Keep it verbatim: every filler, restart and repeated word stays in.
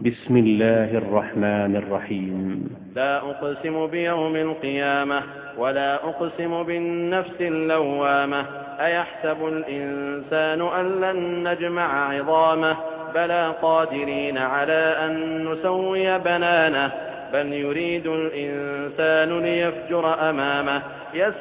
بسم الله الرحمن الرحيم. لا أقسم بيوم القيامة ولا أقسم بالنفس اللوامة أيحسب الإنسان أن لن نجمع عظامه بلى قادرين على أن نسوي بنانه بل يريد الإنسان ليفجر أمامه